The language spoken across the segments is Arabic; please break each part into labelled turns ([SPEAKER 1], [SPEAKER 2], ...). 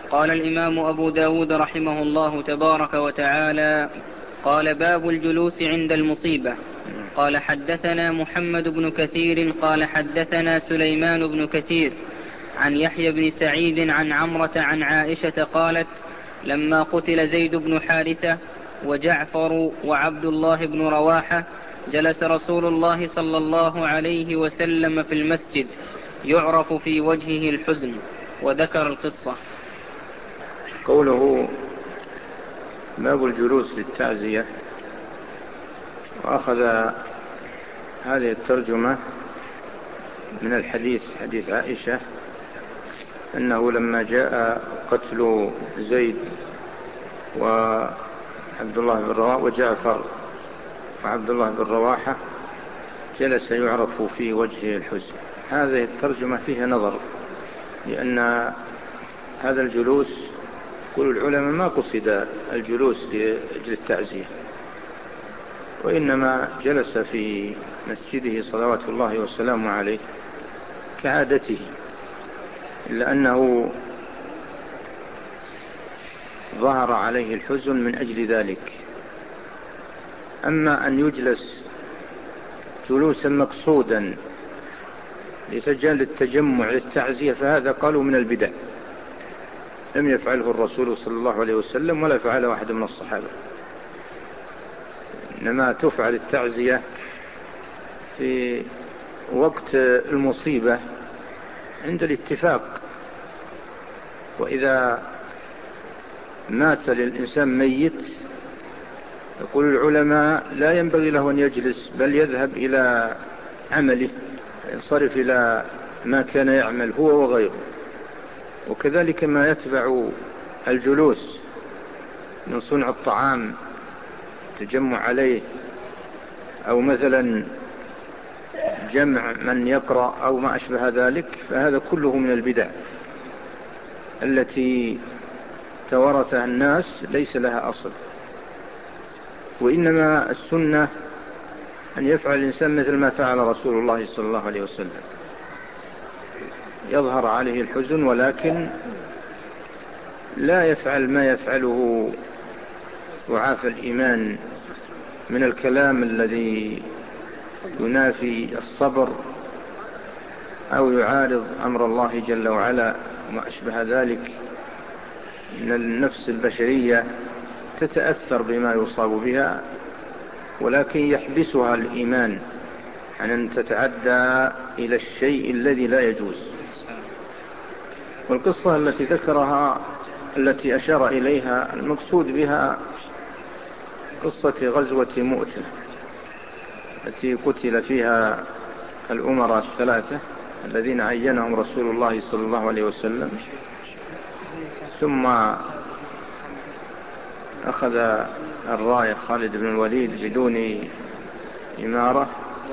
[SPEAKER 1] قال الإمام أبو داود رحمه الله تبارك وتعالى: قال باب الجلوس عند المصيبة. قال حدثنا محمد بن كثير قال حدثنا سليمان بن كثير عن يحيى بن سعيد عن عمرة عن عائشة قالت: لما قتل زيد بن حارثة وجعفر وعبد الله بن رواحة جلس رسول الله صلى الله عليه وسلم في المسجد يعرف في وجهه الحزن، وذكر القصة.
[SPEAKER 2] قوله باب الجلوس للتعزية، وأخذ هذه الترجمة من الحديث، حديث عائشة، أنه لما جاء قتل زيد وعبد الله بن رواحة وجعفر وعبد الله بن رواحة جلس يعرف في وجهه الحزن. هذه الترجمة فيها نظر، لأن هذا الجلوس كل العلماء ما قصد الجلوس لأجل التعزية، وإنما جلس في مسجده صلوات الله وسلامه عليه كعادته، إلا أنه ظهر عليه الحزن من أجل ذلك. أما أن يجلس جلوسا مقصودا لتجل التجمع للتعزية فهذا قالوا من البدع، لم يفعله الرسول صلى الله عليه وسلم ولا فعله أحد من الصحابة. إنما تفعل التعزية في وقت المصيبة عند الاتفاق، وإذا مات للإنسان ميت يقول العلماء لا ينبغي له أن يجلس، بل يذهب إلى عمله، ينصرف إلى ما كان يعمل هو وغيره. وكذلك ما يتبع الجلوس من صنع الطعام، تجمع عليه، أو مثلا جمع من يقرأ أو ما أشبه ذلك، فهذا كله من البدع التي توارثها الناس ليس لها أصل. وإنما السنة أن يفعل الإنسان مثل ما فعل رسول الله صلى الله عليه وسلم، يظهر عليه الحزن ولكن لا يفعل ما يفعله ضعاف الإيمان من الكلام الذي ينافي الصبر أو يعارض أمر الله جل وعلا وما أشبه ذلك. إن النفس البشرية تتأثر بما يصاب بها، ولكن يحبسها الإيمان عن أن تتعدى إلى الشيء الذي لا يجوز. والقصة التي ذكرها التي أشار إليها المقصود بها قصة غزوة مؤتة التي قتل فيها الأمراء الثلاثة الذين عينهم رسول الله صلى الله عليه وسلم، ثم أخذ الراية خالد بن الوليد بدون إمارة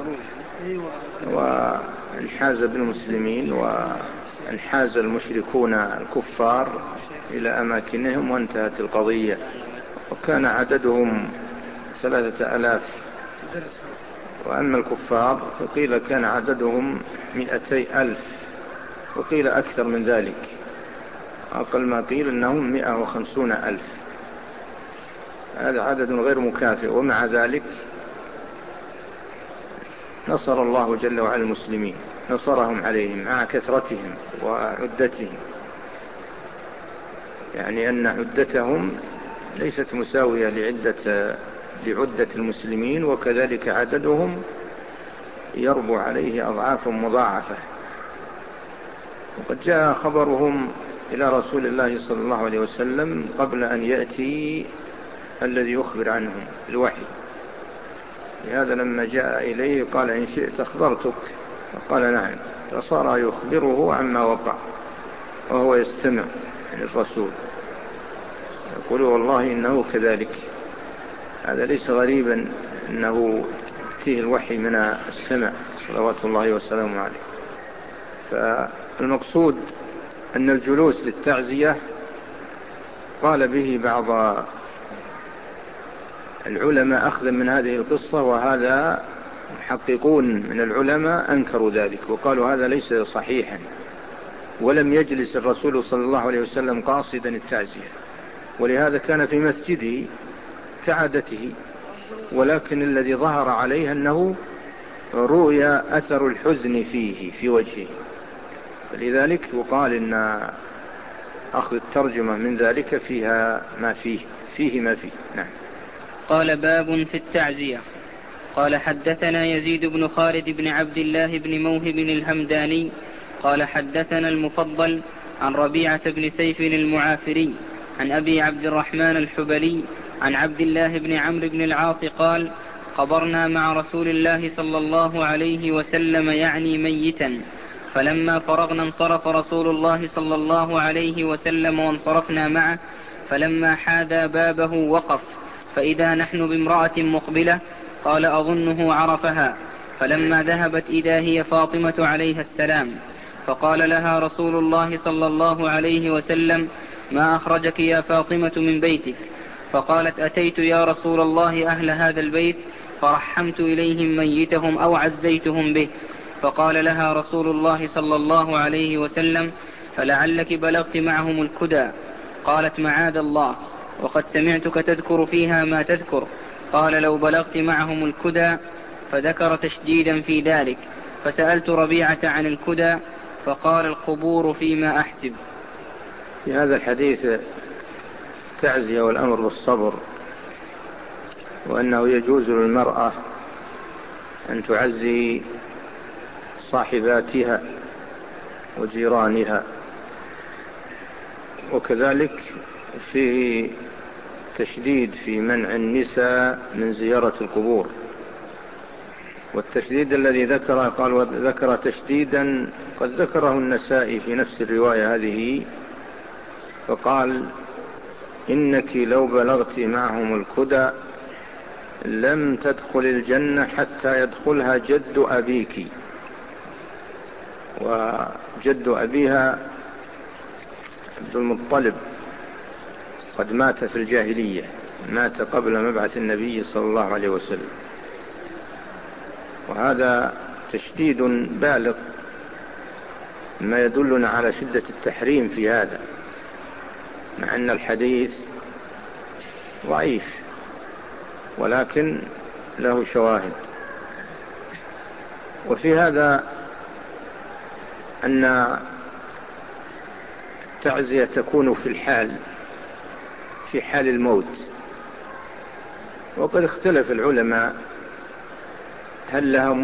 [SPEAKER 2] وانحاز بالمسلمين، وانحاز المشركون الكفار إلى أماكنهم، وانتهت القضية. وكان عددهم 3000، وأما الكفار فقيل كان عددهم 200,000، وقيل أكثر من ذلك، أقل ما قيل أنهم 150,000. هذا عدد غير مكافئ، ومع ذلك نصر الله جل وعلا المسلمين، نصرهم عليهم مع كثرتهم وعدتهم، يعني أن عدتهم ليست مساوية لعدة المسلمين، وكذلك عددهم يربو عليه أضعاف مضاعفة. وقد جاء خبرهم إلى رسول الله صلى الله عليه وسلم قبل أن يأتي الذي يخبر عنهم الوحي، لهذا لما جاء إليه قال إن شئت أخبرتك، فقال نعم، فصار يخبره عما وقع وهو يستمع للرسول، يقول والله إنه كذلك. هذا ليس غريبا أنه يأتيه الوحي من السماء صلوات الله وسلامه عليه. فالمقصود أن الجلوس للتعزية قال به بعض العلماء أخذا من هذه القصة، وهذا محققون من العلماء أنكروا ذلك وقالوا هذا ليس صحيحا، ولم يجلس الرسول صلى الله عليه وسلم قاصدا التعزية، ولهذا كان في مسجده كعادته، ولكن الذي ظهر عليه أنه رؤي أثر الحزن في وجهه، فلذلك يقال إن أخذ الترجمة من ذلك فيها ما فيه ما فيه. نعم.
[SPEAKER 1] قال باب في التعزية. قال حدثنا يزيد بن خالد بن عبد الله بن موهب الهمداني قال حدثنا المفضل عن ربيعة بن سيف المعافري عن أبي عبد الرحمن الحبلي عن عبد الله بن عمرو بن العاص قال قبرنا مع رسول الله صلى الله عليه وسلم يعني ميتا، فلما فرغنا انصرف رسول الله صلى الله عليه وسلم وانصرفنا معه، فلما حاذى بابه وقف، فإذا نحن بامرأة مقبلة، قال أظنه عرفها، فلما ذهبت إذا هي فاطمة عليها السلام، فقال لها رسول الله صلى الله عليه وسلم ما أخرجك يا فاطمة من بيتك؟ فقالت أتيت يا رسول الله أهل هذا البيت فرحمت إليهم ميتهم أو عزيتهم به. فقال لها رسول الله صلى الله عليه وسلم فلعلك بلغت معهم الكدى. قالت معاذ الله، وقد سمعتك تذكر فيها ما تذكر. قال لو بلغت معهم الكدى، فذكر تشديدا في ذلك، فسألت ربيعة عن الكدى فقال القبور فيما أحسب.
[SPEAKER 2] في هذا الحديث تعزية والأمر بالصبر، وأنه يجوز للمرأة أن تعزي صاحباتها وجيرانها، وكذلك فيه تشديد في منع النساء من زيارة القبور. والتشديد الذي ذكره قال وذكر تشديدا قد ذكره النسائي في نفس الرواية هذه، فقال إنك لو بلغت معهم الكدى لم تدخل الجنة حتى يدخلها جد أبيك. وجد أبيها عبد المطلب قد مات في الجاهلية، مات قبل مبعث النبي صلى الله عليه وسلم، وهذا تشديد بالغ ما يدلنا على شدة التحريم في هذا، مع أن الحديث ضعيف ولكن له شواهد. وفي هذا أن التعزية تكون في حال الموت، وقد اختلف العلماء هل لها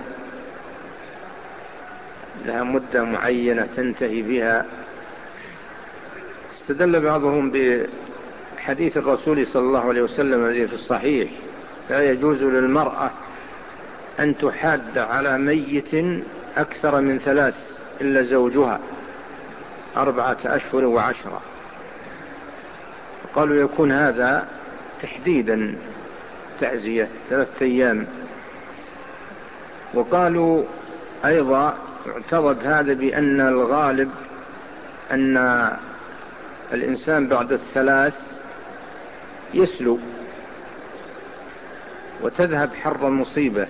[SPEAKER 2] مدة معينة تنتهي بها. استدل بعضهم بحديث الرسول صلى الله عليه وسلم الذي في الصحيح لا يجوز للمرأة أن تحاد على ميت أكثر من 3 إلا زوجها 4 أشهر و10. قالوا يكون هذا تحديدا تعزية 3 أيام. وقالوا أيضا اعترض هذا بأن الغالب أن الإنسان بعد 3 يسلو وتذهب حر المصيبة،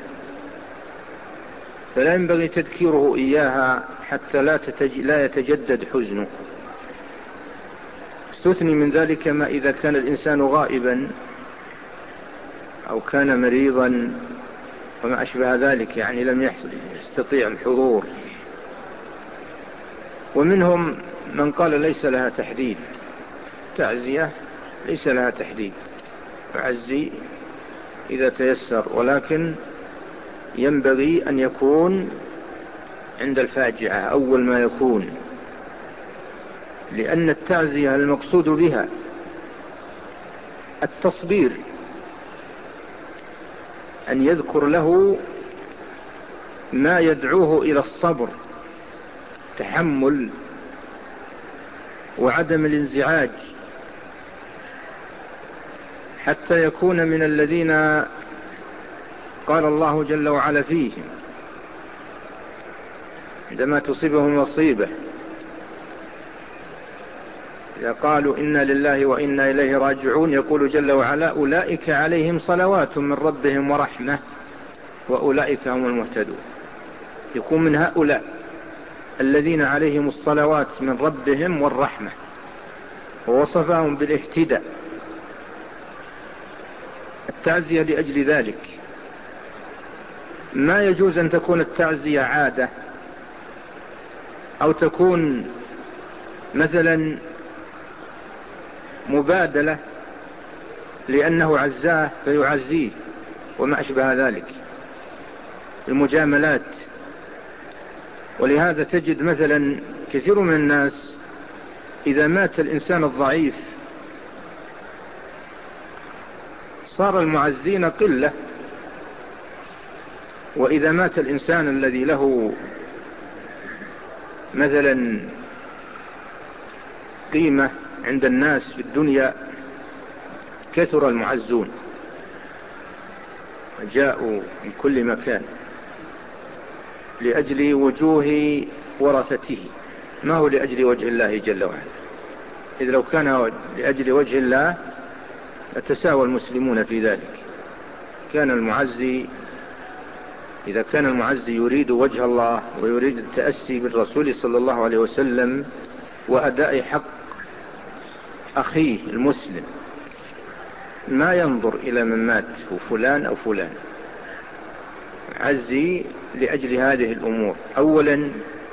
[SPEAKER 2] فلا ينبغي تذكيره إياها حتى لا يتجدد حزنه. استثني من ذلك ما إذا كان الإنسان غائبا أو كان مريضا وما أشبه ذلك، يعني لم يستطيع الحضور. ومنهم من قال ليس لها تحديد، تعزية ليس لها تحديد، يعزي إذا تيسر، ولكن ينبغي أن يكون عند الفاجعة أول ما يكون، لأن التعزية المقصود بها التصبير، أن يذكر له ما يدعوه إلى الصبر، تحمل وعدم الانزعاج، حتى يكون من الذين قال الله جل وعلا فيهم عندما تصيبهم مصيبة إذا قالوا إنا لله وإنا إليه راجعون، يقول جل وعلا أولئك عليهم صلوات من ربهم ورحمة وأولئك هم المهتدون. يكون من هؤلاء الذين عليهم الصلوات من ربهم والرحمة، ووصفهم بالاهتداء. التعزية لأجل ذلك. ما يجوز أن تكون التعزية عادة، أو تكون مثلا مبادلة لأنه عزاه فيعزيه وما أشبه ذلك، المجاملات. ولهذا تجد مثلا كثير من الناس إذا مات الإنسان الضعيف صار المعزين قلة، وإذا مات الإنسان الذي له مثلا قيمة عند الناس في الدنيا كثر المعزون، جاءوا من كل مكان لأجل وجوه ورثته، ما هو لأجل وجه الله جل وعلا. إذ لو كان لأجل وجه الله لتساوى المسلمون في ذلك. إذا كان المعزي يريد وجه الله ويريد التأسي بالرسول صلى الله عليه وسلم وأداء حق أخيه المسلم، ما ينظر إلى من مات وفلان أو فلان. عزي لأجل هذه الأمور: أولا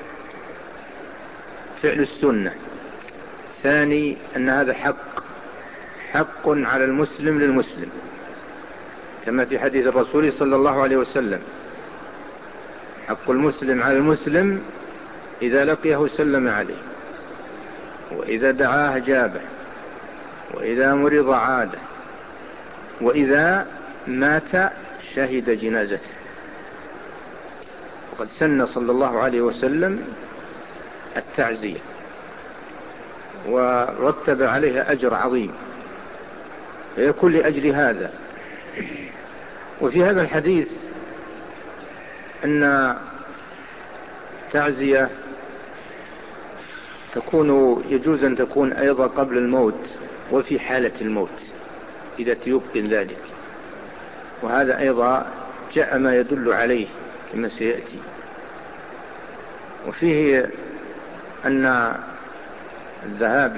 [SPEAKER 2] فعل السنة، ثاني أن هذا حق على المسلم للمسلم، كما في حديث الرسول صلى الله عليه وسلم: حق المسلم على المسلم إذا لقيه سلم عليه، وإذا دعاه جابه، وإذا مرض عاده، وإذا مات شهد جنازته. وقد سن صلى الله عليه وسلم التعزية ورتب عليها أجر عظيم، فيكون لأجل هذا. وفي هذا الحديث أن تعزية يجوز أن تكون أيضا قبل الموت وفي حالة الموت إذا تيقن ذلك، وهذا أيضا جاء ما يدل عليه كما سيأتي. وفيه أن الذهاب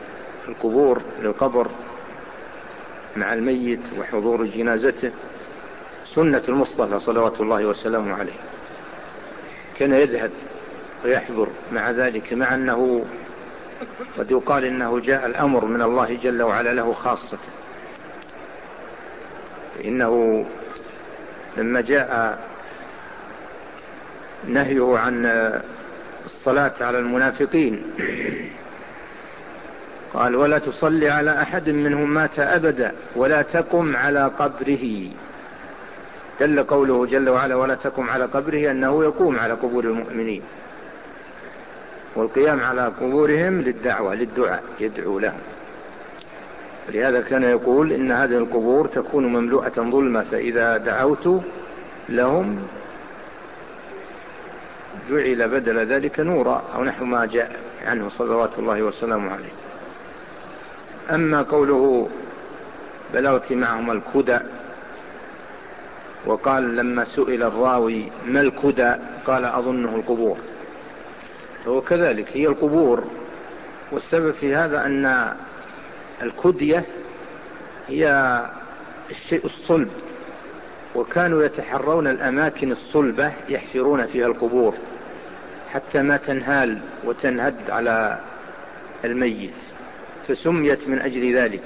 [SPEAKER 2] للقبر مع الميت وحضور جنازته سنة المصطفى صلوات الله وسلامه عليه، كان يذهب ويحضر مع ذلك، مع أنه قد يقال إنه جاء الأمر من الله جل وعلا له خاصة. إنه لما جاء نهيه عن الصلاة على المنافقين قال: ولا تصلي على أحد منهم مات أبدا ولا تقم على قبره. دل قوله جل وعلا ولا تقم على قبره أنه يقوم على قبور المؤمنين، والقيام على قبورهم للدعاء يدعو لهم. لهذا كان يقول إن هذه القبور تكون مملوءة ظلمة، فإذا دعوت لهم جعل بدل ذلك نورا، أو نحو ما جاء عنه صلوات الله وسلامه عليه. أما قوله بلغت معهم الكدى، وقال لما سئل الراوي ما الكدى قال أظنه القبور، فهو كذلك هي القبور. والسبب في هذا أن الكدية هي الشيء الصلب، وكانوا يتحرون الأماكن الصلبة يحفرون فيها القبور حتى ما تنهال وتنهد على الميت، فسميت من أجل ذلك.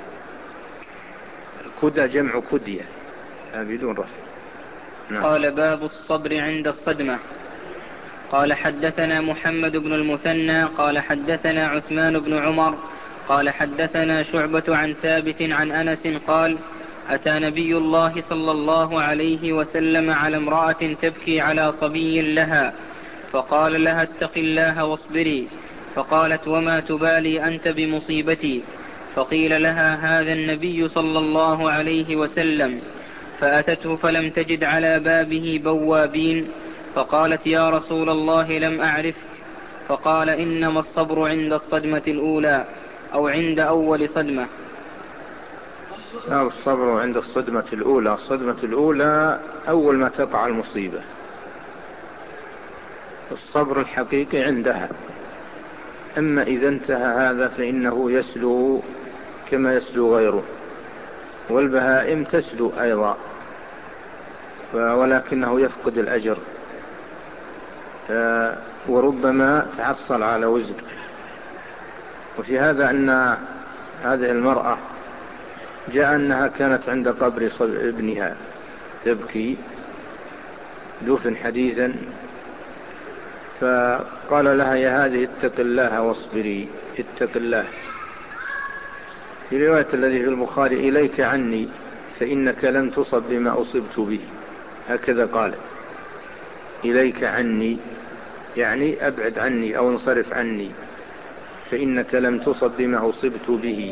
[SPEAKER 2] الكدى جمع كدية بدون رفع.
[SPEAKER 1] نعم. قال: باب الصبر عند الصدمة. قال: حدثنا محمد بن المثنى قال حدثنا عثمان بن عمر قال حدثنا شعبة عن ثابت عن أنس قال: أتى نبي الله صلى الله عليه وسلم على امرأة تبكي على صبي لها، فقال لها: اتق الله واصبري. فقالت: وما تبالي أنت بمصيبتي؟ فقيل لها: هذا النبي صلى الله عليه وسلم. فأتته فلم تجد على بابه بوابين، فقالت: يا رسول الله لم أعرفك. فقال: إنما الصبر عند الصدمة الأولى، أو عند أول صدمة.
[SPEAKER 2] الصبر عند الصدمة الأولى. الصدمة الأولى أول ما تقع المصيبة، الصبر الحقيقي عندها. أما إذا انتهى هذا فإنه يسلو كما يسلو غيره، والبهائم تسلو أيضا ولكنه يفقد الأجر، وربما تحصل على وزر. وفي هذا أن هذه المرأة جاء أنها كانت عند قبر ابنها تبكي، دفن حديثا، فقال لها: يا هذه اتق الله واصبري، اتق الله. في رواية الذي في البخاري: إليك عني فإنك لن تصب بما أصبت به، هكذا قال: إليك عني يعني أبعد عني أو انصرف عني، فإنك لم تصب بما أصبت به.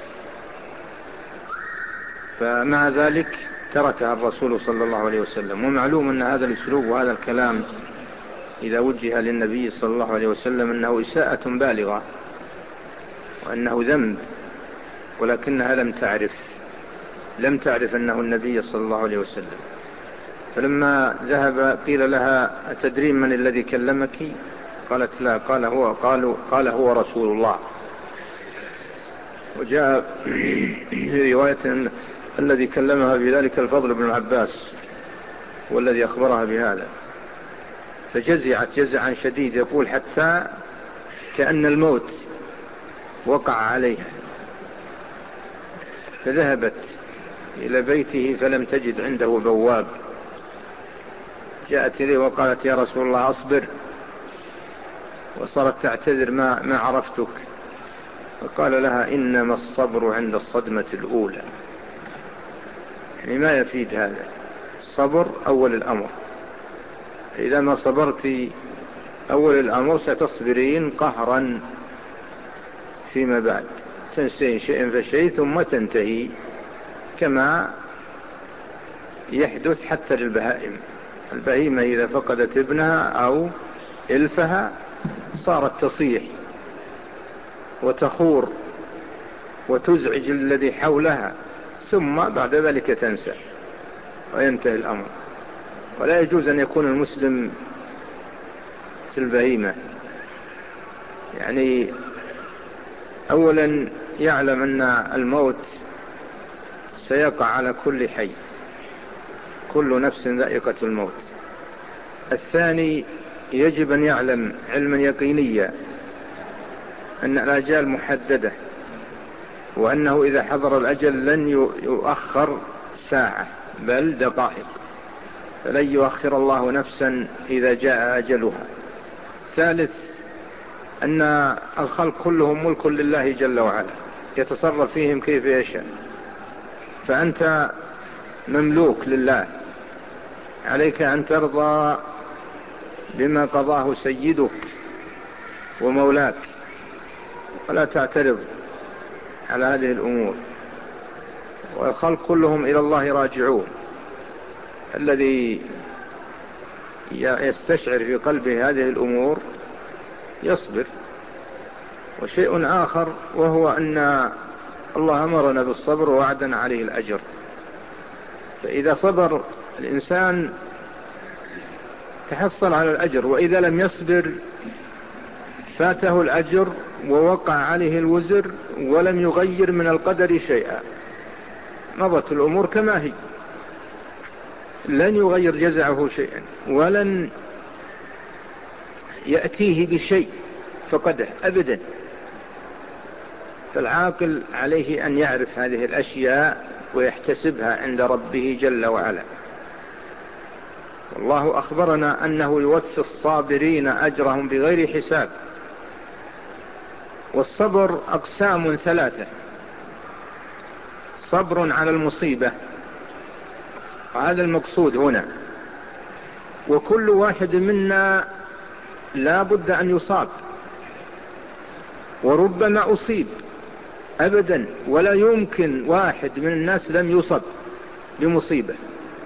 [SPEAKER 2] فمع ذلك تركها الرسول صلى الله عليه وسلم. ومعلوم أن هذا الأسلوب وهذا الكلام إذا وجه للنبي صلى الله عليه وسلم أنه إساءة بالغة وأنه ذنب، ولكنها لم تعرف أنه النبي صلى الله عليه وسلم. فلما ذهب قيل لها: أتدرين من الذي كلمك؟ قالت: لا. قال هو رسول الله. وجاء في رواية أن الذي كلمها بذلك الفضل بن عباس والذي أخبرها بهذا، فجزعت جزعا شديد، يقول حتى كأن الموت وقع عليها. فذهبت إلى بيته فلم تجد عنده بواب، جاءت إليه وقالت: يا رسول الله أصبر، وصارت تعتذر: ما عرفتك. فقال لها: إنما الصبر عند الصدمة الأولى. يعني ما يفيد هذا، الصبر أول الأمر. إذا ما صبرت أول الأمر ستصبرين قهرا فيما بعد، تنسين شيئا فشيء ثم تنتهي، كما يحدث حتى للبهائم. البهيمة إذا فقدت ابنها أو إلفها صارت تصيح وتخور وتزعج الذي حولها، ثم بعد ذلك تنسى وينتهي الأمر. ولا يجوز أن يكون المسلم كالبهيمة. يعني أولا يعلم أن الموت سيقع على كل حي، كل نفس ذائقة الموت. الثاني يجب أن يعلم علما يقينيا أن الأجال محددة، وأنه إذا حضر الأجل لن يؤخر ساعة بل دقائق، فلن يؤخر الله نفسا إذا جاء أجلها. الثالث أن الخلق كلهم ملك لله جل وعلا، يتصرف فيهم كيف يشاء، فأنت مملوك لله، عليك أن ترضى بما قضاه سيدك ومولاك، ولا تعترض على هذه الأمور. والخلق كلهم إلى الله راجعون. الذي يستشعر في قلبه هذه الأمور يصبر. وشيء آخر وهو أن الله أمرنا بالصبر ووعدنا عليه الأجر، فإذا صبر الإنسان تحصل على الأجر، وإذا لم يصبر فاته الأجر ووقع عليه الوزر ولم يغير من القدر شيئا، مضت الأمور كما هي، لن يغير جزعه شيئا ولن يأتيه بشيء فقده أبدا. فالعاقل عليه أن يعرف هذه الأشياء ويحتسبها عند ربه جل وعلا. والله أخبرنا أنه يوفي الصابرين أجرهم بغير حساب. والصبر أقسام ثلاثة: صبر على المصيبة، وهذا المقصود هنا، وكل واحد منا لا بد أن يصاب، وربما أصيب أبدا، ولا يمكن واحد من الناس لم يصب بمصيبة،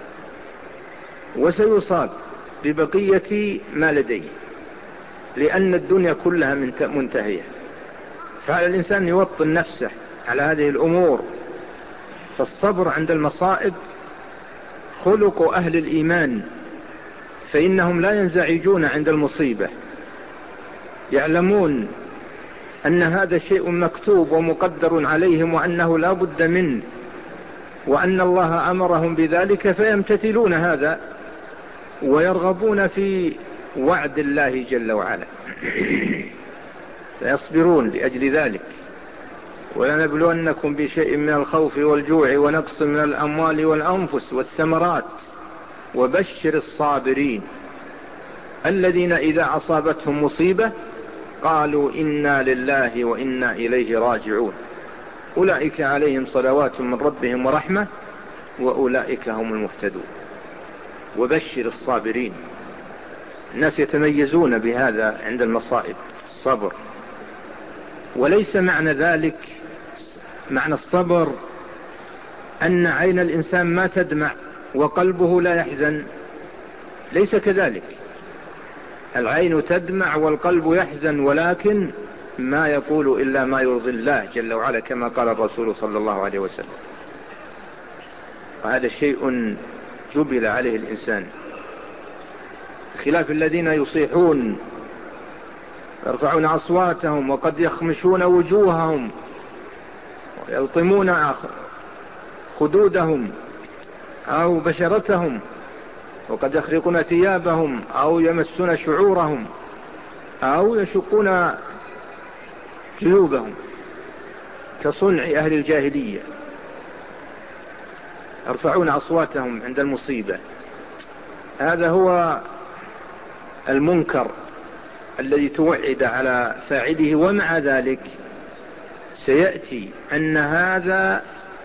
[SPEAKER 2] وسيصاب ببقية ما لديه، لأن الدنيا كلها منتهية. فعلى الإنسان يوطن نفسه على هذه الأمور. فالصبر عند المصائب خلق أهل الإيمان، فإنهم لا ينزعجون عند المصيبة، يعلمون أن هذا شيء مكتوب ومقدر عليهم وأنه لا بد منه، وأن الله أمرهم بذلك، فيمتثلون هذا ويرغبون في وعد الله جل وعلا فيصبرون لأجل ذلك. ولنبلونكم بشيء من الخوف والجوع ونقص من الأموال والأنفس والثمرات وبشر الصابرين الذين إذا أصابتهم مصيبة قالوا إنا لله وإنا إليه راجعون أولئك عليهم صلوات من ربهم ورحمة وأولئك هم المهتدون. وبشر الصابرين، الناس يتميزون بهذا عند المصائب، الصبر. وليس معنى ذلك، معنى الصبر أن عين الإنسان ما تدمع وقلبه لا يحزن، ليس كذلك. العين تدمع والقلب يحزن، ولكن ما يقول إلا ما يرضي الله جل وعلا كما قال الرسول صلى الله عليه وسلم. وهذا شيء جبل عليه الإنسان، خلاف الذين يصيحون يرفعون أصواتهم وقد يخمشون وجوههم ويلطمون خدودهم أو بشرتهم، وقد يخرقون ثيابهم أو يمسون شعورهم أو يشقون جيوبهم كصنع أهل الجاهلية، يرفعون أصواتهم عند المصيبة. هذا هو المنكر الذي توعد على فاعله. ومع ذلك سيأتي أن هذا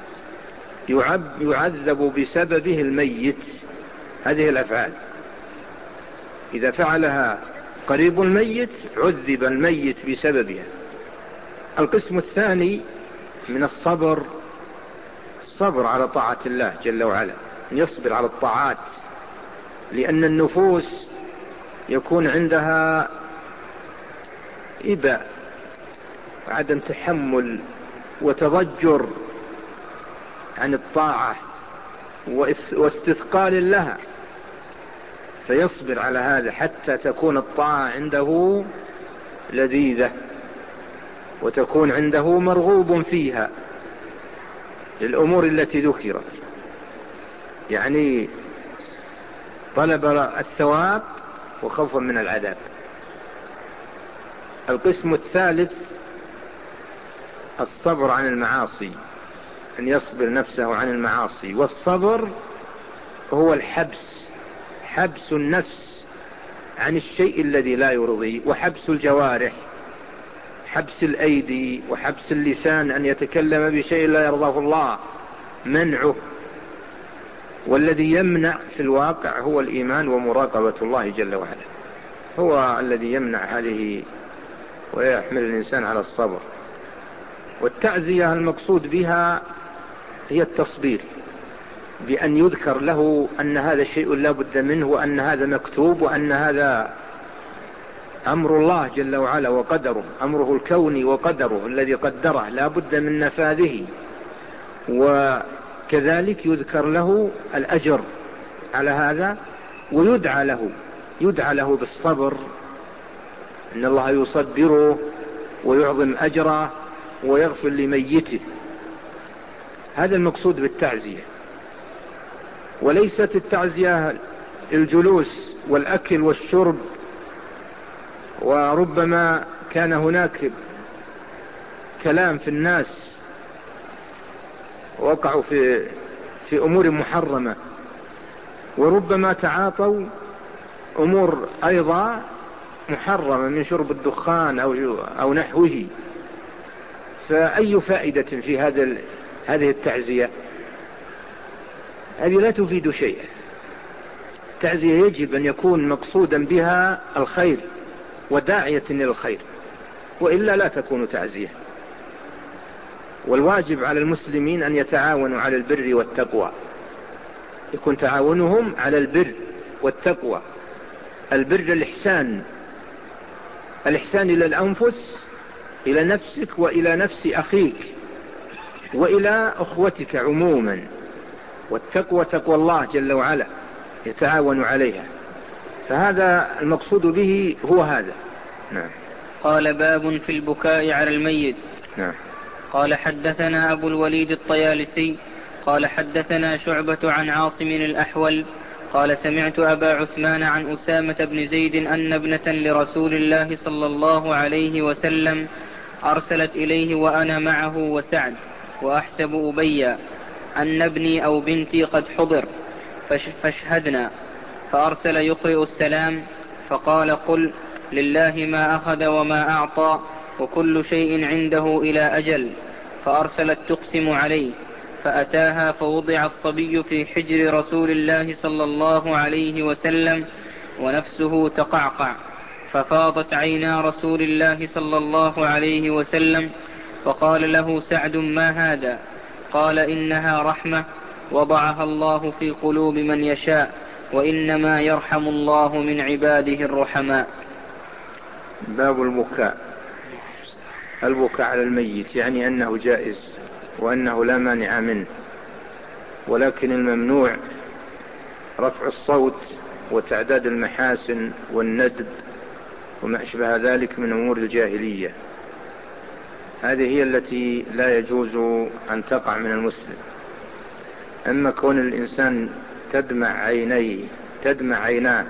[SPEAKER 2] يعذب بسببه الميت. هذه الأفعال إذا فعلها قريب الميت عذب الميت بسببها. القسم الثاني من الصبر، الصبر على طاعة الله جل وعلا، يصبر على الطاعات، لأن النفوس يكون عندها إباء وعدم تحمل وتضجر عن الطاعة واستثقال لها، فيصبر على هذا حتى تكون الطاعة عنده لذيذة وتكون عنده مرغوب فيها للأمور التي ذكرت، يعني طلب الثواب وخوفا من العذاب. القسم الثالث الصبر عن المعاصي، أن يصبر نفسه عن المعاصي. والصبر هو الحبس، حبس النفس عن الشيء الذي لا يرضي، وحبس الجوارح، حبس الأيدي وحبس اللسان أن يتكلم بشيء لا يرضاه الله، منعه. والذي يمنع في الواقع هو الإيمان ومراقبة الله جل وعلا، هو الذي يمنع هذه ويحمل الإنسان على الصبر. والتعزية المقصود بها هي التصبير، بأن يذكر له أن هذا شيء لا بد منه، وأن هذا مكتوب، وأن هذا أمر الله جل وعلا وقدره، أمره الكوني وقدره الذي قدره لا بد من نفاذه. وكذلك يذكر له الأجر على هذا، ويدعى له بالصبر، إن الله يصبره ويعظم أجره ويغفر لميته. هذا المقصود بالتعزية. وليست التعزية الجلوس والأكل والشرب، وربما كان هناك كلام في الناس وقعوا في أمور محرمة، وربما تعاطوا أمور أيضا محرمة من شرب الدخان أو نحوه. فأي فائدة في هذه التعزية؟ هذه لا تفيد شيئا. التعزية يجب أن يكون مقصودا بها الخير وداعية إلى الخير، وإلا لا تكون تعزية. والواجب على المسلمين أن يتعاونوا على البر والتقوى، يكون تعاونهم على البر والتقوى. البر الإحسان إلى الأنفس، إلى نفسك وإلى نفس أخيك وإلى أخوتك عموما. والتقوى تقوى الله جل وعلا، يتعاون عليها. فهذا المقصود به هو هذا. نعم.
[SPEAKER 1] قال باب في البكاء على الميت.
[SPEAKER 2] نعم.
[SPEAKER 1] قال حدثنا أبو الوليد الطيالسي قال حدثنا شعبة عن عاصم الأحول قال سمعت أبا عثمان عن أسامة بن زيد أن ابنة لرسول الله صلى الله عليه وسلم أرسلت إليه وأنا معه وسعد وأحسب أبيا أن ابني أو بنتي قد حضر فاشهدنا. فأرسل يقرئ السلام فقال قل لله ما أخذ وما أعطى وكل شيء عنده إلى أجل. فأرسلت تقسم عليه فأتاها فوضع الصبي في حجر رسول الله صلى الله عليه وسلم ونفسه تقعقع ففاضت عينا رسول الله صلى الله عليه وسلم فقال له سعد ما هذا؟ قال إنها رحمة وضعها الله في قلوب من يشاء وإنما يرحم الله من عباده الرحماء.
[SPEAKER 2] باب البكاء. البكاء على الميت يعني أنه جائز وأنه لا مانع منه، ولكن الممنوع رفع الصوت وتعداد المحاسن والندب وما أشبه ذلك من أمور الجاهلية. هذه هي التي لا يجوز أن تقع من المسلم. أما كون الإنسان تدمع عيناه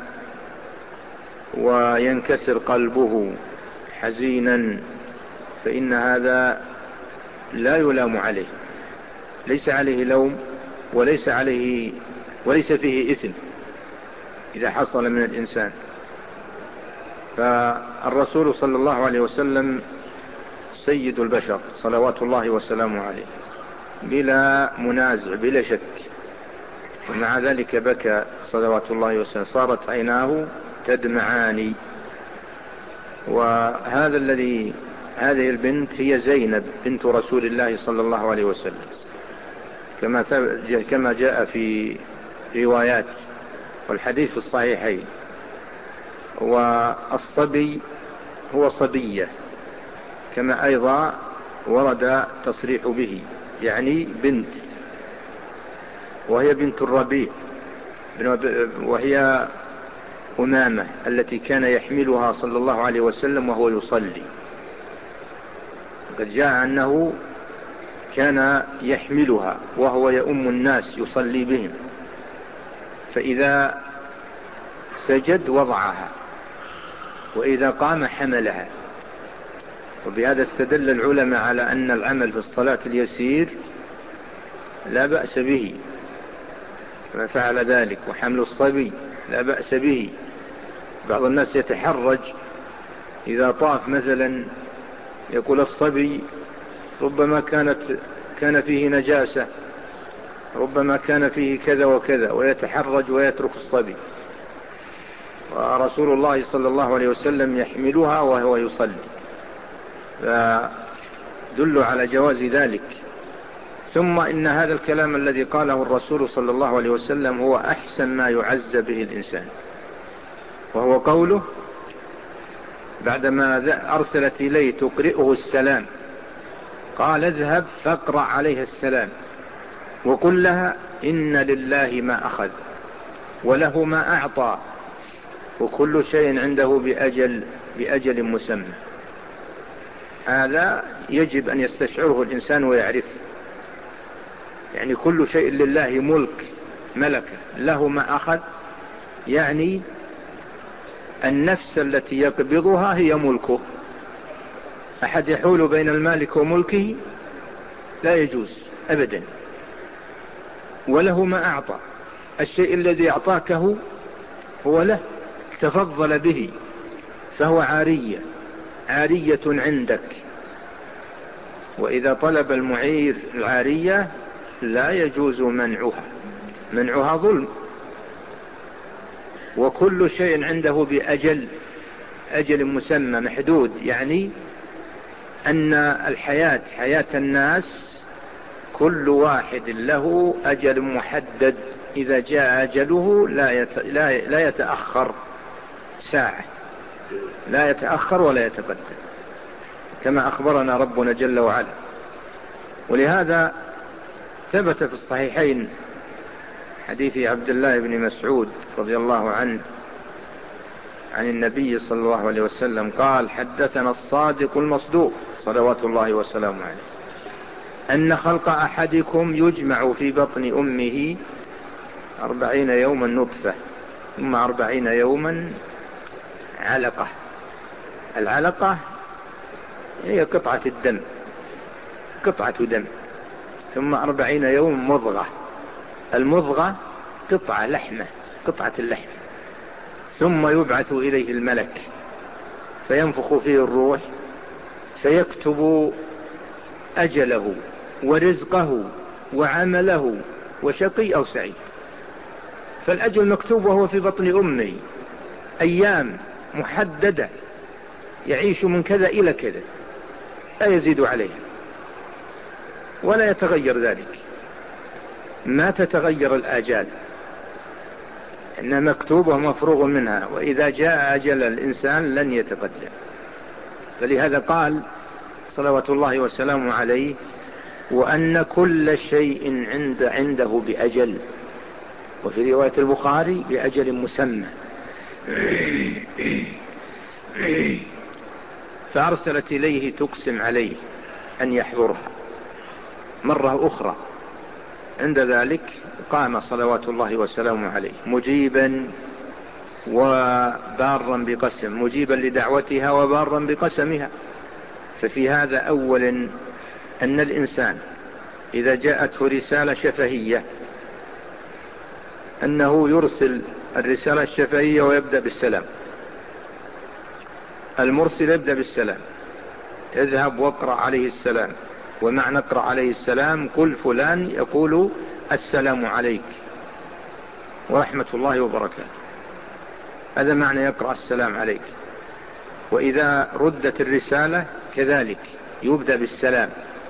[SPEAKER 2] وينكسر قلبه حزينا فإن هذا لا يلام عليه، ليس عليه لوم وليس فيه إثم إذا حصل من الإنسان. فالرسول صلى الله عليه وسلم سيد البشر صلوات الله وسلامه عليه بلا منازع بلا شك، ومع ذلك بكى صلوات الله وسلامه، صارت عيناه تدمعان. هذه البنت هي زينب بنت رسول الله صلى الله عليه وسلم كما جاء في روايات والحديث في الصحيحين. والصبي هو صبية كما أيضا ورد تصريح به، يعني بنت، وهي بنت الربيع وهي أمامة التي كان يحملها صلى الله عليه وسلم وهو يصلي. قد جاء أنه كان يحملها وهو يؤم الناس يصلي بهم، فإذا سجد وضعها وإذا قام حملها. وبهذا استدل العلماء على أن العمل في الصلاة اليسير لا بأس به، ما فعل ذلك، وحمل الصبي لا بأس به. بعض الناس يتحرج إذا طاف مثلا يقول الصبي ربما كان فيه نجاسة، ربما كان فيه كذا وكذا، ويتحرج ويترك الصبي. ورسول الله صلى الله عليه وسلم يحملها وهو يصلي، فدل على جواز ذلك. ثم إن هذا الكلام الذي قاله الرسول صلى الله عليه وسلم هو أحسن ما يعز به الإنسان، وهو قوله بعدما أرسلت إليه تقرئه السلام قال اذهب فاقرأ عليها السلام وقل لها إن لله ما أخذ وله ما أعطى وكل شيء عنده بأجل مسمى. هذا يجب أن يستشعره الإنسان ويعرف، يعني كل شيء لله ملكه، له ما أخذ، يعني النفس التي يقبضها هي ملكه. أحد يحول بين المالك وملكه لا يجوز أبدا. وله ما أعطى، الشيء الذي أعطاكه هو له، تفضل به، فهو عارية عندك. وإذا طلب المعير العارية لا يجوز منعها ظلم. وكل شيء عنده بأجل مسمى محدود، يعني أن حياة الناس كل واحد له أجل محدد، إذا جاء أجله لا يتأخر ساعة، لا يتأخر ولا يتقدم، كما أخبرنا ربنا جل وعلا. ولهذا ثبت في الصحيحين حديث عبد الله بن مسعود رضي الله عنه عن النبي صلى الله عليه وسلم قال: حدثنا الصادق المصدوق صلوات الله وسلامه عليه أن خلق أحدكم يجمع في بطن أمه 40 يوما نطفة ثم 40 يوما علقة. العلقة هي قطعة الدم، قطعة دم. ثم 40 يوم مضغة، المضغة قطعة لحمة، قطعة اللحم. ثم يبعث إليه الملك فينفخ فيه الروح فيكتب أجله ورزقه وعمله وشقي أو سعيد. فالأجل مكتوب وهو في بطن أمه، أيام محددة يعيش من كذا إلى كذا، لا يزيد عليها ولا يتغير ذلك، ما تتغير الآجال، إنها مكتوبة ومفروغ منها، وإذا جاء أجل الإنسان لن يتقدم. فلهذا قال صلوات الله وسلامه عليه: وأن كل شيء عنده بأجل. وفي رواية البخاري: بأجل مسمى. فأرسلت إليه تقسم عليه أن يحضرها مرة أخرى. عند ذلك قام صلوات الله وسلامه عليه مجيبا وبارا بقسم، مجيبا لدعوتها وبارا بقسمها. ففي هذا أولا أن الإنسان إذا جاءته رسالة شفهية أنه يرسل الرسالة الشفهية ويبدأ بالسلام. المرسل يبدأ بالسلام: اذهب واقرأ عليه السلام. ومعنى اقرأ عليه السلام: قل فلان يقول السلام عليك ورحمة الله وبركاته. هذا معنى يقرأ السلام عليك. وإذا ردت الرسالة كذلك يبدأ بالسلام: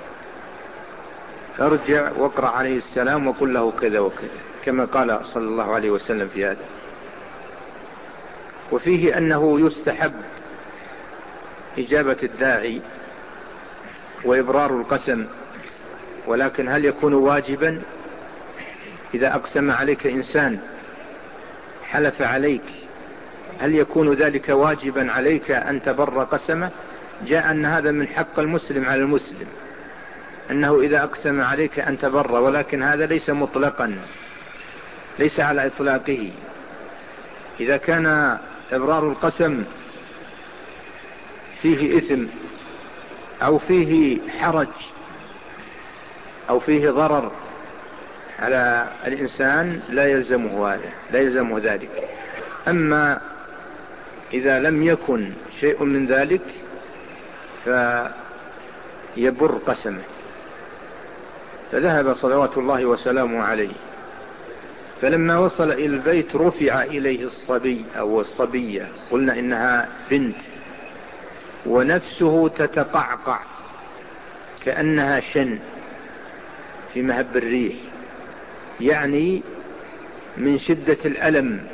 [SPEAKER 2] ارجع واقرأ عليه السلام وقل له كذا وكذا، كما قال صلى الله عليه وسلم في هذا. وفيه أنه يستحب إجابة الداعي وإبرار القسم، ولكن هل يكون واجبا؟ إذا أقسم عليك إنسان حلف عليك، هل يكون ذلك واجبا عليك أن تبر قسمه؟ جاء أن هذا من حق المسلم على المسلم، أنه إذا أقسم عليك أن تبر، ولكن هذا ليس مطلقا، ليس على إطلاقه. إذا كان إبرار القسم فيه إثم أو فيه حرج أو فيه ضرر على الإنسان لا يلزمه هذا، لا يلزمه ذلك. أما إذا لم يكن شيء من ذلك فيبر قسمه. فذهب صلوات الله وسلامه عليه، فلما وصل إلى البيت رفع إليه الصبي أو الصبية، قلنا إنها بنت، ونفسه تتقعقع كأنها شن في مهب الريح، يعني من شدة الألم،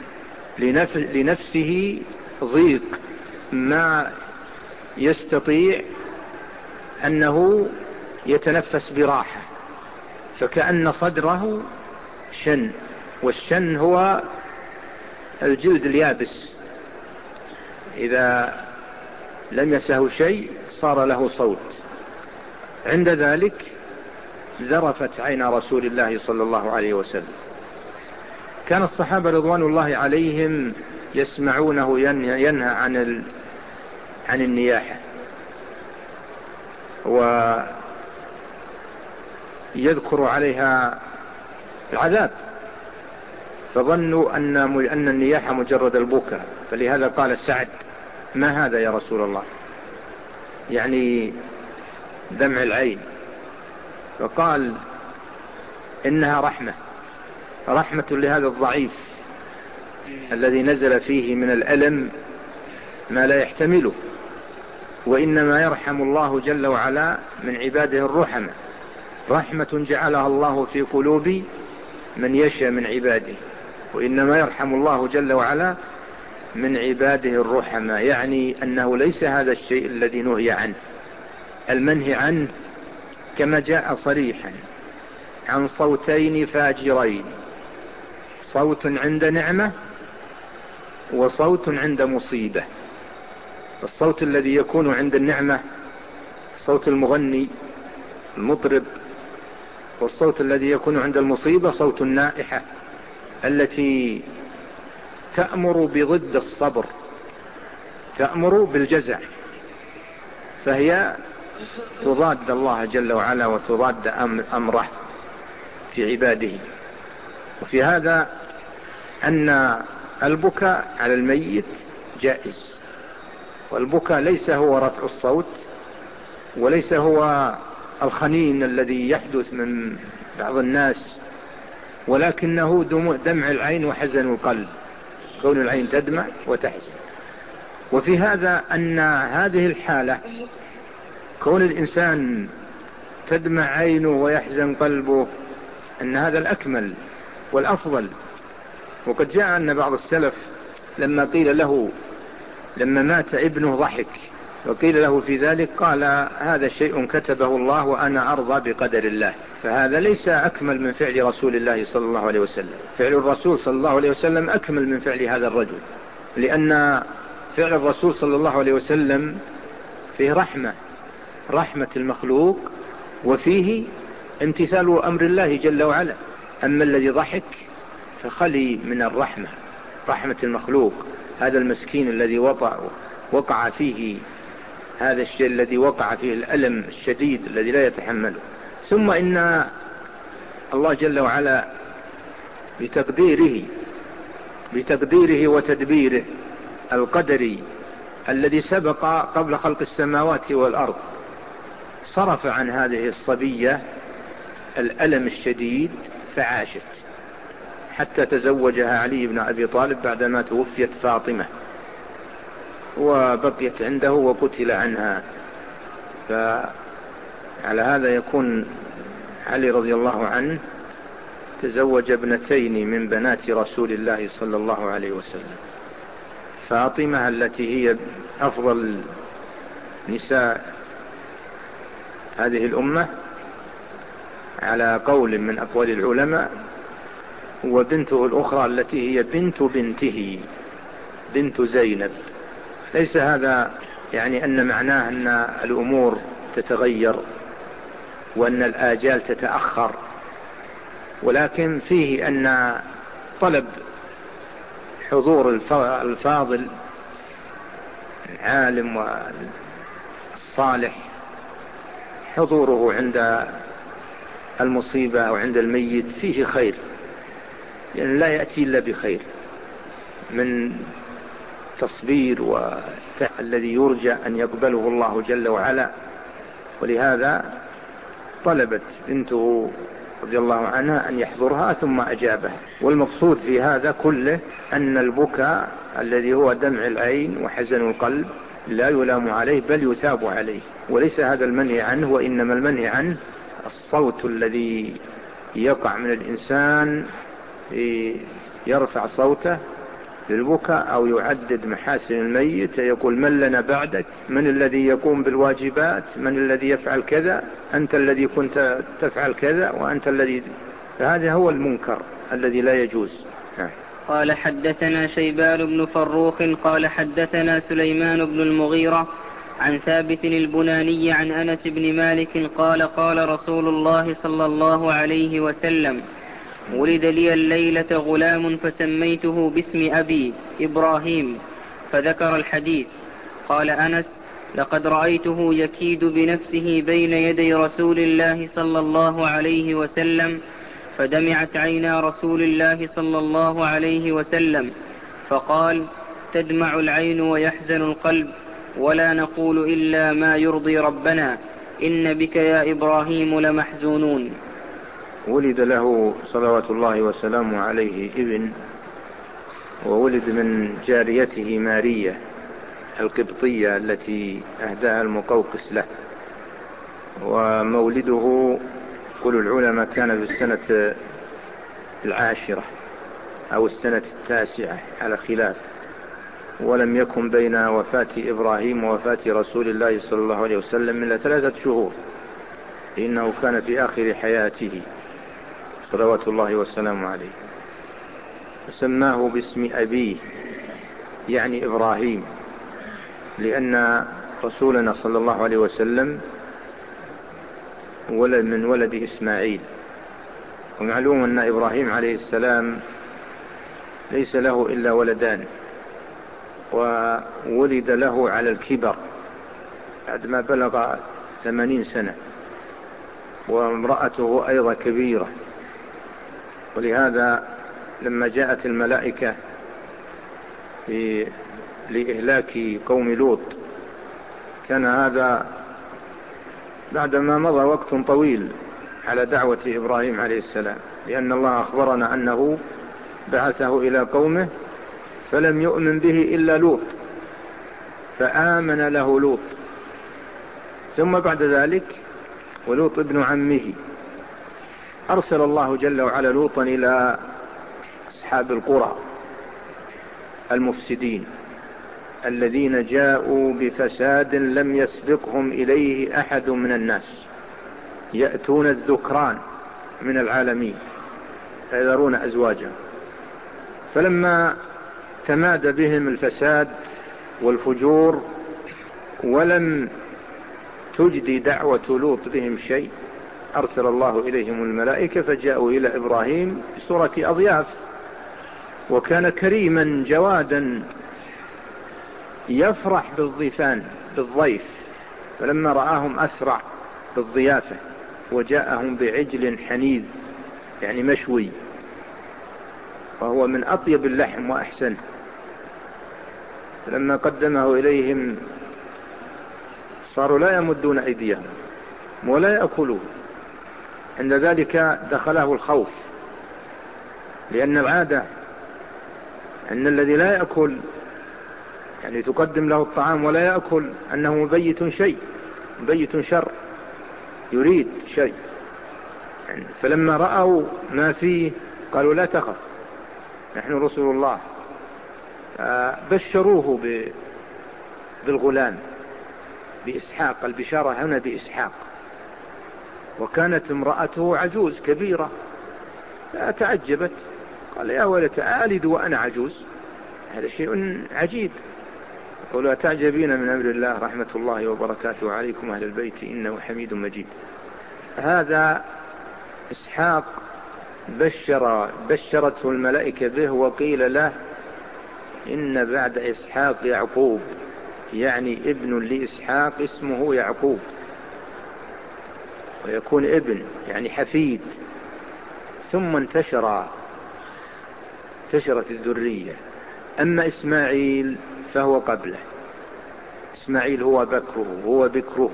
[SPEAKER 2] لنفسه ضيق ما يستطيع أنه يتنفس براحة، فكأن صدره شن. والشن هو الجلد اليابس، إذا لم يسه شيء صار له صوت. عند ذلك ذرفت عين رسول الله صلى الله عليه وسلم. كان الصحابة رضوان الله عليهم يسمعونه ينهى عن النياحة، ويذكر عليها العذاب، فظنوا أن النياحة مجرد البكاء. فلهذا قال سعد: ما هذا يا رسول الله؟ يعني دمع العين. فقال: إنها رحمة لهذا الضعيف الذي نزل فيه من الألم ما لا يحتمله، وإنما يرحم الله جل وعلا من عباده الرحمة، رحمة جعلها الله في قلوب من يشاء من عباده، وإنما يرحم الله جل وعلا من عباده الرحمة. يعني أنه ليس هذا الشيء الذي نهي عنه. المنهي عنه كما جاء صريحا عن صوتين فاجرين: صوت عند نعمة وصوت عند مصيبة. الصوت الذي يكون عند النعمة صوت المغني المطرب، والصوت الذي يكون عند المصيبة صوت النائحة التي تأمر بضد الصبر، تأمر بالجزع، فهي تضاد الله جل وعلا وتضاد أمره في عباده. وفي هذا أن البكاء على الميت جائز، والبكاء ليس هو رفع الصوت، وليس هو الخنين الذي يحدث من بعض الناس، ولكنه دمع العين وحزن القلب، كون العين تدمع وتحزن. وفي هذا أن هذه الحالة، كون الإنسان تدمع عينه ويحزن قلبه، أن هذا الأكمل والأفضل. وقد جاء أن بعض السلف لما قيل له لما مات ابنه ضحك، وقيل له في ذلك قال هذا شيء كتبه الله وأنا أرضى بقدر الله. فهذا ليس أكمل من فعل رسول الله صلى الله عليه وسلم. فعل الرسول صلى الله عليه وسلم أكمل من فعل هذا الرجل، لأن فعل الرسول صلى الله عليه وسلم فيه رحمة المخلوق، وفيه امتثال أمر الله جل وعلا. أما الذي ضحك فخلي من رحمة المخلوق، هذا المسكين الذي وقع فيه هذا الشيء، الذي وقع فيه الألم الشديد الذي لا يتحمله. ثم إن الله جل وعلا بتقديره وتدبيره القدري الذي سبق قبل خلق السماوات والأرض، صرف عن هذه الصبية الألم الشديد فعاشت حتى تزوجها علي بن أبي طالب بعدما توفيت فاطمة، وبقيت عنده وقتل عنها. فعلى هذا يكون علي رضي الله عنه تزوج ابنتين من بنات رسول الله صلى الله عليه وسلم، فاطمة التي هي أفضل نساء هذه الأمة على قول من أقوال العلماء، وبنته الأخرى التي هي بنت بنته بنت زينب. ليس هذا يعني أن معناه أن الأمور تتغير وأن الآجال تتأخر، ولكن فيه أن طلب حضور الفاضل العالم والصالح، حضوره عند المصيبة أو عند الميت فيه خير، لأن لا يأتي إلا بخير من تصبير الذي يرجى أن يقبله الله جل وعلا. ولهذا طلبت بنته رضي الله عنها أن يحضرها ثم أجابها. والمقصود في هذا كله أن البكاء الذي هو دمع العين وحزن القلب لا يلام عليه بل يثاب عليه، وليس هذا المنهي عنه، وإنما المنهي عنه الصوت الذي يقع من الإنسان يرفع صوته للبكاء أو يعدد محاسن الميت، يقول من لنا بعدك، من الذي يقوم بالواجبات، من الذي يفعل كذا، أنت الذي كنت تفعل كذا وأنت الذي. فهذا هو المنكر الذي لا يجوز.
[SPEAKER 1] قال حدثنا شيبان بن فروخ قال حدثنا سليمان بن المغيرة عن ثابت البناني عن أنس بن مالك قال قال رسول الله صلى الله عليه وسلم ولد لي الليلة غلام فسميته باسم أبي إبراهيم، فذكر الحديث. قال أنس لقد رأيته يكيد بنفسه بين يدي رسول الله صلى الله عليه وسلم، فدمعت عينا رسول الله صلى الله عليه وسلم، فقال تدمع العين ويحزن القلب، ولا نقول إلا ما يرضي ربنا، إن بك يا إبراهيم لمحزونون.
[SPEAKER 2] ولد له صلوات الله وسلامه عليه ابن، وولد من جاريته مارية القبطية التي أهداها المقوقس له. ومولده قول العلماء كان في السنة 10 أو السنة 9 على خلاف، ولم يكن بين وفاة إبراهيم ووفاة رسول الله صلى الله عليه وسلم إلا 3 شهور، إنه كان في آخر حياته صلوات الله وسلامه عليه. فسماه باسم أبيه يعني إبراهيم، لأن رسولنا صلى الله عليه وسلم ولد من ولد إسماعيل، ومعلوم أن إبراهيم عليه السلام ليس له إلا ولدان، وولد له على الكبر بعدما بلغ 80 سنة، وامرأته أيضا كبيرة. ولهذا لما جاءت الملائكة لإهلاك قوم لوط كان هذا بعدما مضى وقت طويل على دعوة إبراهيم عليه السلام، لأن الله أخبرنا أنه بعثه إلى قومه فلم يؤمن به إلا لوط، فآمن له لوط. ثم بعد ذلك ولوط ابن عمه أرسل الله جل وعلا لوطا إلى أصحاب القرى المفسدين الذين جاءوا بفساد لم يسبقهم إليه أحد من الناس، يأتون الذكران من العالمين فيذرون أزواجهم. فلما تمادى بهم الفساد والفجور ولم تجدي دعوة لوط بهم شيء، أرسل الله إليهم الملائكة فجاءوا إلى إبراهيم بصورة أضياف، وكان كريما جوادا يفرح بالضيف، فلما رآهم أسرع بالضيافة وجاءهم بعجل حنيذ يعني مشوي، وهو من أطيب اللحم وأحسن، فلما قدمه إليهم صاروا لا يمدون أيديهم ولا يأكلون. عند ذلك دخله الخوف، لأن العادة أن الذي لا يأكل يعني تقدم له الطعام ولا يأكل أنه مبيت شيء، مبيت شر، يريد شيء يعني. فلما رأوا ما فيه قالوا لا تخف نحن رسل الله، بشروه بالغلام بإسحاق، البشارة هنا بإسحاق. وكانت امرأته عجوز كبيرة فتعجبت، قال يا ولتى آلد وأنا عجوز، هذا شيء عجيب. قالوا تعجبين من أمر الله رحمة الله وبركاته عليكم أهل البيت إنه حميد مجيد. هذا إسحاق بشرته الملائكة به، وقيل له إن بعد إسحاق يعقوب، يعني ابن لإسحاق اسمه يعقوب، ويكون ابن يعني حفيد. ثم انتشرت الذرية. أما إسماعيل فهو قبله، إسماعيل هو بكره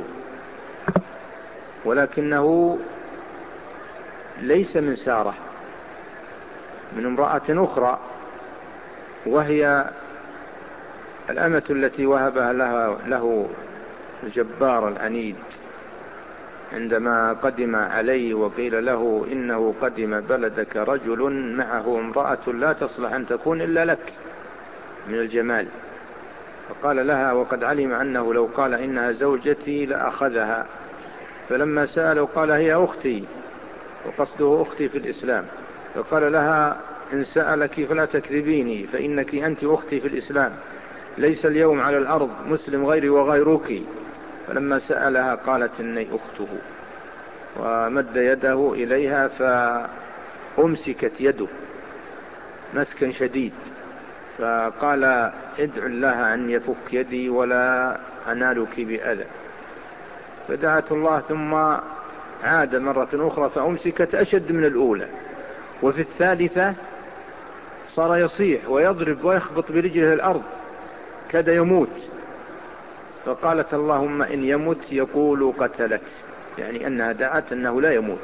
[SPEAKER 2] ولكنه ليس من سارة، من امرأة أخرى، وهي الأمة التي وهبها له الجبار العنيد عندما قدم عليه وقيل له إنه قدم بلدك رجل معه امرأة لا تصلح أن تكون إلا لك من الجمال، فقال لها وقد علم أنه لو قال إنها زوجتي لأخذها، فلما سأله قال هي أختي، وقصده أختي في الإسلام، فقال لها إن سألك فلا تكذبيني فإنك أنت أختي في الإسلام، ليس اليوم على الأرض مسلم غيري وغيرك. فلما سألها قالت إني أخته، ومد يده إليها فأمسكت يده مسكا شديد، فقال ادع الله أن يفك يدي ولا أنالك بأذى، فدعت الله ثم عاد مرة أخرى فأمسكت أشد من الأولى، وفي الثالثة صار يصيح ويضرب ويخبط برجله الأرض كاد يموت، فقالت اللهم إن يمت يقول قتلت، يعني أنها دعت أنه لا يموت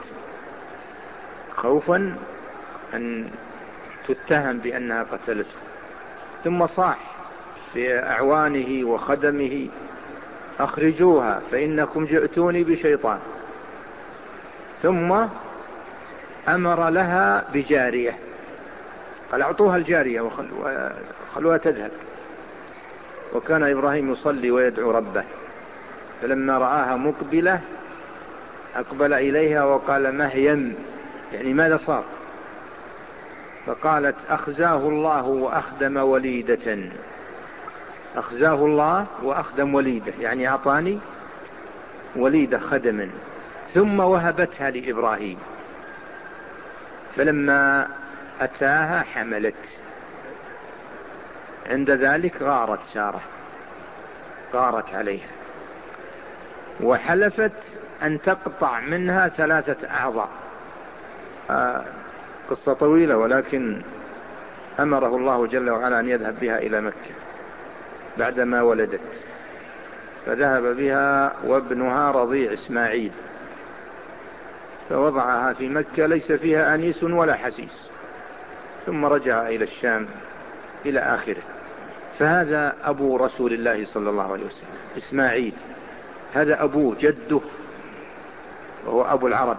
[SPEAKER 2] خوفا أن تتهم بأنها قتلته. ثم صاح بأعوانه وخدمه أخرجوها فإنكم جئتوني بشيطان. ثم أمر لها بجارية، قال أعطوها الجارية وخلوها تذهب. وكان إبراهيم يصلي ويدعو ربه، فلما رآها مقبلة أقبل إليها وقال مهيم، يعني ماذا صار؟ فقالت أخزاه الله وأخدم وليدة، أخزاه الله وأخدم وليده، يعني أعطاني وليدة خدما، ثم وهبتها لإبراهيم، فلما أتاها حملت. عند ذلك غارت سارة، غارت عليها وحلفت أن تقطع منها 3 أعضاء. قصة طويلة، ولكن أمره الله جل وعلا أن يذهب بها إلى مكة بعدما ولدت، فذهب بها وابنها رضيع إسماعيل، فوضعها في مكة ليس فيها أنيس ولا حسيس، ثم رجع إلى الشام إلى آخره. فهذا أبو رسول الله صلى الله عليه وسلم إسماعيل، هذا أبوه جده، وهو أبو العرب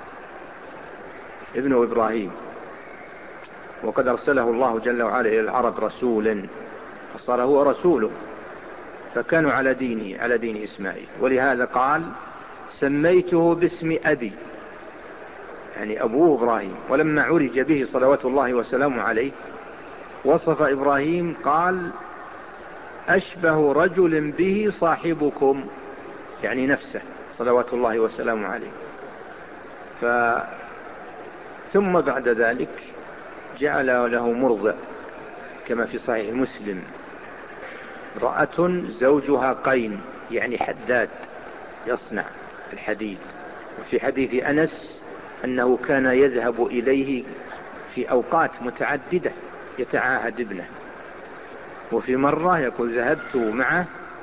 [SPEAKER 2] ابن إبراهيم، وقد أرسله الله جل وعلا إلى العرب رسولا، فصار هو رسوله، فكانوا على دينه، على دين إسماعيل. ولهذا قال سميته باسم أبي، يعني أبوه إبراهيم. ولما عرج به صلوات الله وسلامه عليه وصف إبراهيم قال أشبه رجل به صاحبكم، يعني نفسه صلوات الله وسلامه عليه. ثم بعد ذلك جعل له مرضع، كما في صحيح مسلم، امرأة زوجها قين، يعني حداد يصنع الحديد. وفي حديث أنس أنه كان يذهب إليه في أوقات متعددة يتعاهد ابنه. وفي مرة يقول ذهبت معه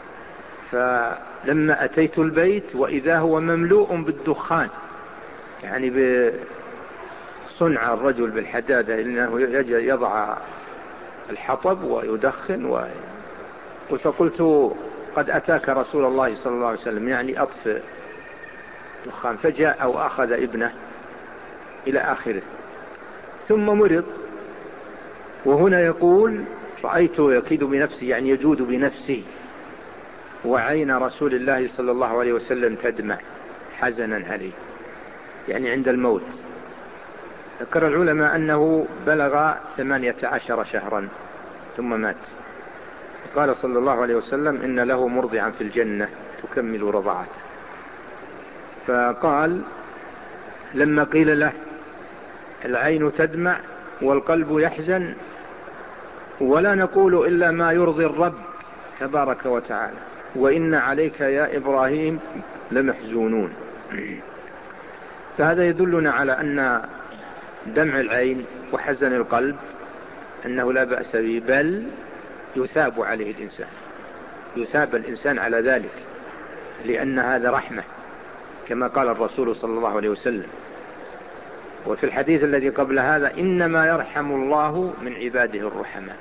[SPEAKER 2] فلما أتيت البيت وإذا هو مملوء بالدخان، يعني بصنع الرجل بالحدادة، إنه يضع الحطب ويدخن فقلت قد أتاك رسول الله صلى الله عليه وسلم، يعني أطفئ دخان. فجاء وأخذ ابنه إلى آخره، ثم مرض. وهنا يقول رأيته يكيد بنفسه، يعني يجود بنفسه، وعين رسول الله صلى الله عليه وسلم تدمع حزنا عليه، يعني عند الموت. ذكر العلماء أنه بلغ 18 شهرا ثم مات. قال صلى الله عليه وسلم إن له مرضعا في الجنة تكمل رضاعته. فقال لما قيل له العين تدمع والقلب يحزن ولا نقول إلا ما يرضي الرب تبارك وتعالى، وإن عليك يا إبراهيم لمحزونون. فهذا يدلنا على أن دمع العين وحزن القلب أنه لا بأس به، بل يثاب عليه الإنسان، يثاب الإنسان على ذلك، لأن هذا رحمة كما قال الرسول صلى الله عليه وسلم. وفي الحديث الذي قبل هذا إنما يرحم الله من عباده الرحماء،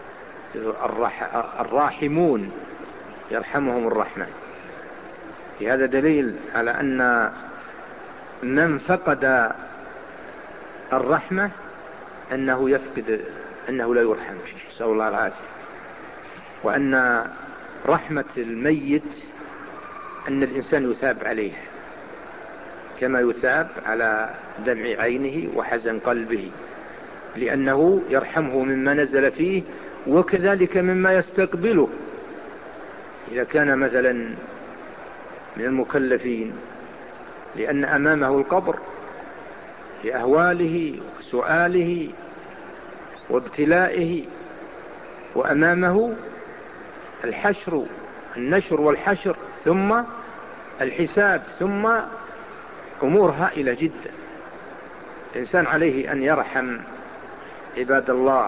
[SPEAKER 2] الراحمون يرحمهم الرحمن. في هذا دليل على أن من فقد الرحمة أنه يفقد، أنه لا يرحم، نسأل الله العافية. وأن رحمة الميت أن الإنسان يثاب عليه كما يثاب على دمع عينه وحزن قلبه، لأنه يرحمه مما نزل فيه، وكذلك مما يستقبله. إذا كان مثلا من المكلفين لأن أمامه القبر لأهواله وسؤاله وابتلائه، وأمامه الحشر، النشر والحشر، ثم الحساب، ثم أمور هائلة جدا. الإنسان عليه أن يرحم عباد الله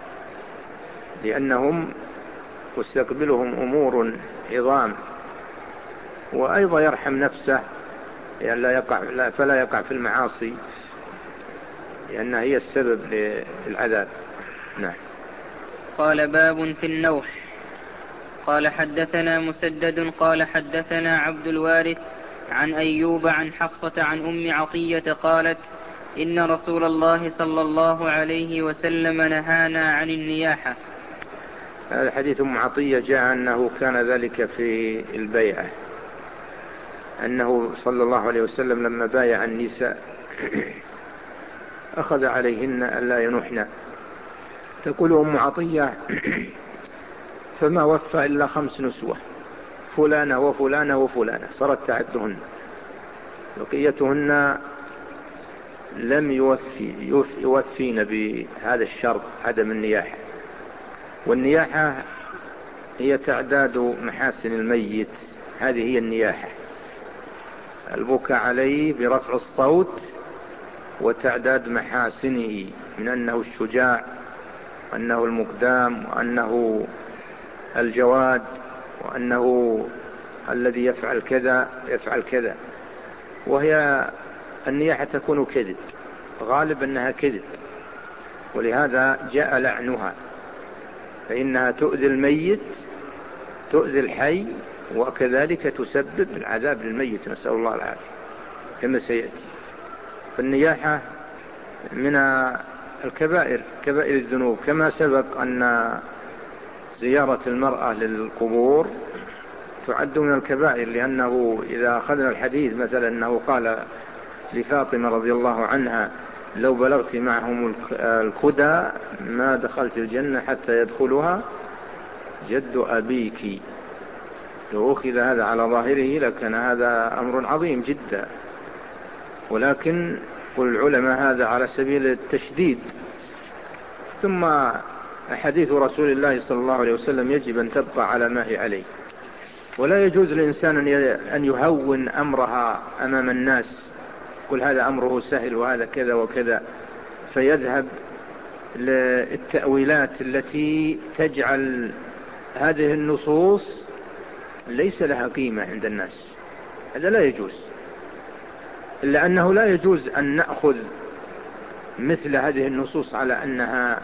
[SPEAKER 2] لأنهم تستقبلهم أمور عظام، وأيضا يرحم نفسه لأن فلا يقع في المعاصي، لأنها هي السبب للعذاب. نعم.
[SPEAKER 1] قال باب في النوح. قال حدثنا مسدد قال حدثنا عبد الوارث عن أيوب عن حفصة عن أم عطية قالت إن رسول الله صلى الله عليه وسلم نهانا عن النياحة.
[SPEAKER 2] هذا حديث أم عطية جاء أنه كان ذلك في البيعة، أنه صلى الله عليه وسلم لما بايع النساء أخذ عليهن ألا ينحن. تقول أم عطية فما وفى إلا 5 نسوة، فلانة وفلانة وفلانة، صارت تعدهن. بقيتهن لم يوفين بهذا الشرط، عدم النياحة. والنياحة هي تعداد محاسن الميت، هذه هي النياحة، البكاء عليه برفع الصوت وتعداد محاسنه من أنه الشجاع وأنه المقدام وأنه الجواد وأنه الذي يفعل كذا يفعل كذا. وهي النياحة تكون كذب، غالب أنها كذب، ولهذا جاء لعنها، فإنها تؤذي الميت تؤذي الحي، وكذلك تسبب العذاب للميت، نسأل الله العافية كما سيأتي. فالنياحة من الكبائر، كبائر الذنوب، كما سبق أن زيارة المرأة للقبور تعد من الكبائر، لأنه إذا أخذنا الحديث مثلا أنه قال لفاطمة رضي الله عنها: لو بلغت معهم الخدى ما دخلت الجنة حتى يدخلها جد أبيك. لو أخذ هذا على ظاهره لكان هذا أمر عظيم جدا، ولكن قل العلماء هذا على سبيل التشديد. ثم حديث رسول الله صلى الله عليه وسلم يجب أن تبقى على ما هي عليه، ولا يجوز للإنسان أن يهون أمرها أمام الناس، قل هذا أمره سهل وهذا كذا وكذا، فيذهب للتأويلات التي تجعل هذه النصوص ليس لها قيمة عند الناس. هذا لا يجوز، إلا أنه لا يجوز أن نأخذ مثل هذه النصوص على أنها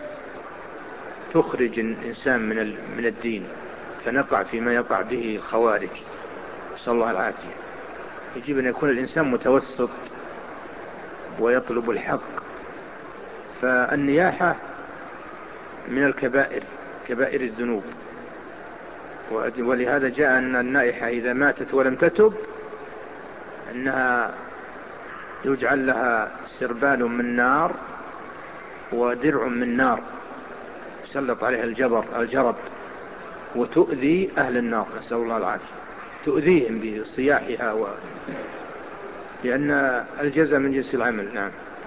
[SPEAKER 2] تخرج الإنسان من الدين، فنقع فيما يقع به الخوارج، نسأل الله العافية. يجب أن يكون الإنسان متوسط ويطلب الحق. فالنياحة من الكبائر، كبائر الذنوب، ولهذا جاء أن النائحة إذا ماتت ولم تتب أنها يجعل لها سربال من نار ودرع من نار يسلط عليها الجرب، وتؤذي أهل النار، نسأل الله العافية، تؤذيهم بصياحها لأن الجزاء من جنس العمل. نعم.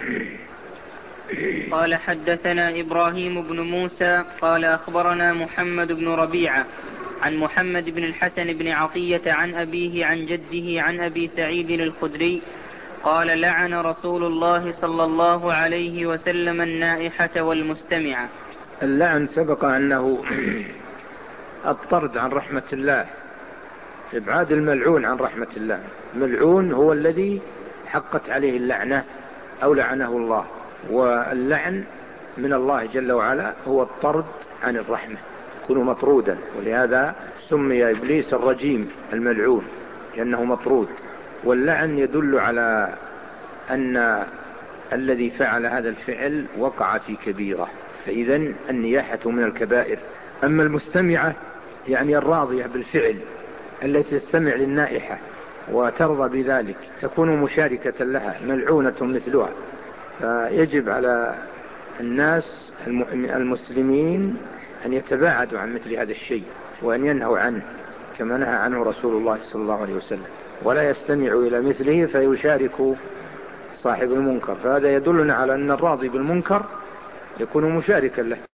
[SPEAKER 1] قال حدثنا إبراهيم بن موسى قال أخبرنا محمد بن ربيعة عن محمد بن الحسن بن عطية عن أبيه عن جده عن أبي سعيد الخدري قال: لعن رسول الله صلى الله عليه وسلم النائحة والمستمعة.
[SPEAKER 2] اللعن سبق أنه الطرد عن رحمة الله، إبعاد الملعون عن رحمة الله. الملعون هو الذي حقت عليه اللعنة أو لعنه الله، واللعن من الله جل وعلا هو الطرد عن الرحمة، يكون مطرودا، ولهذا سمي إبليس الرجيم الملعون لأنه مطرود. واللعن يدل على أن الذي فعل هذا الفعل وقع في كبيرة، فإذا النياحة من الكبائر. أما المستمعة يعني الراضية بالفعل التي تستمع للنائحة وترضى بذلك، تكون مشاركة لها، ملعونة مثلها. فيجب على الناس المسلمين أن يتباعدوا عن مثل هذا الشيء وأن ينهوا عنه كما نهى عنه رسول الله صلى الله عليه وسلم، ولا يستمعوا إلى مثله فيشاركوا صاحب المنكر. فهذا يدلنا على أن الراضي بالمنكر يكون مشاركا له.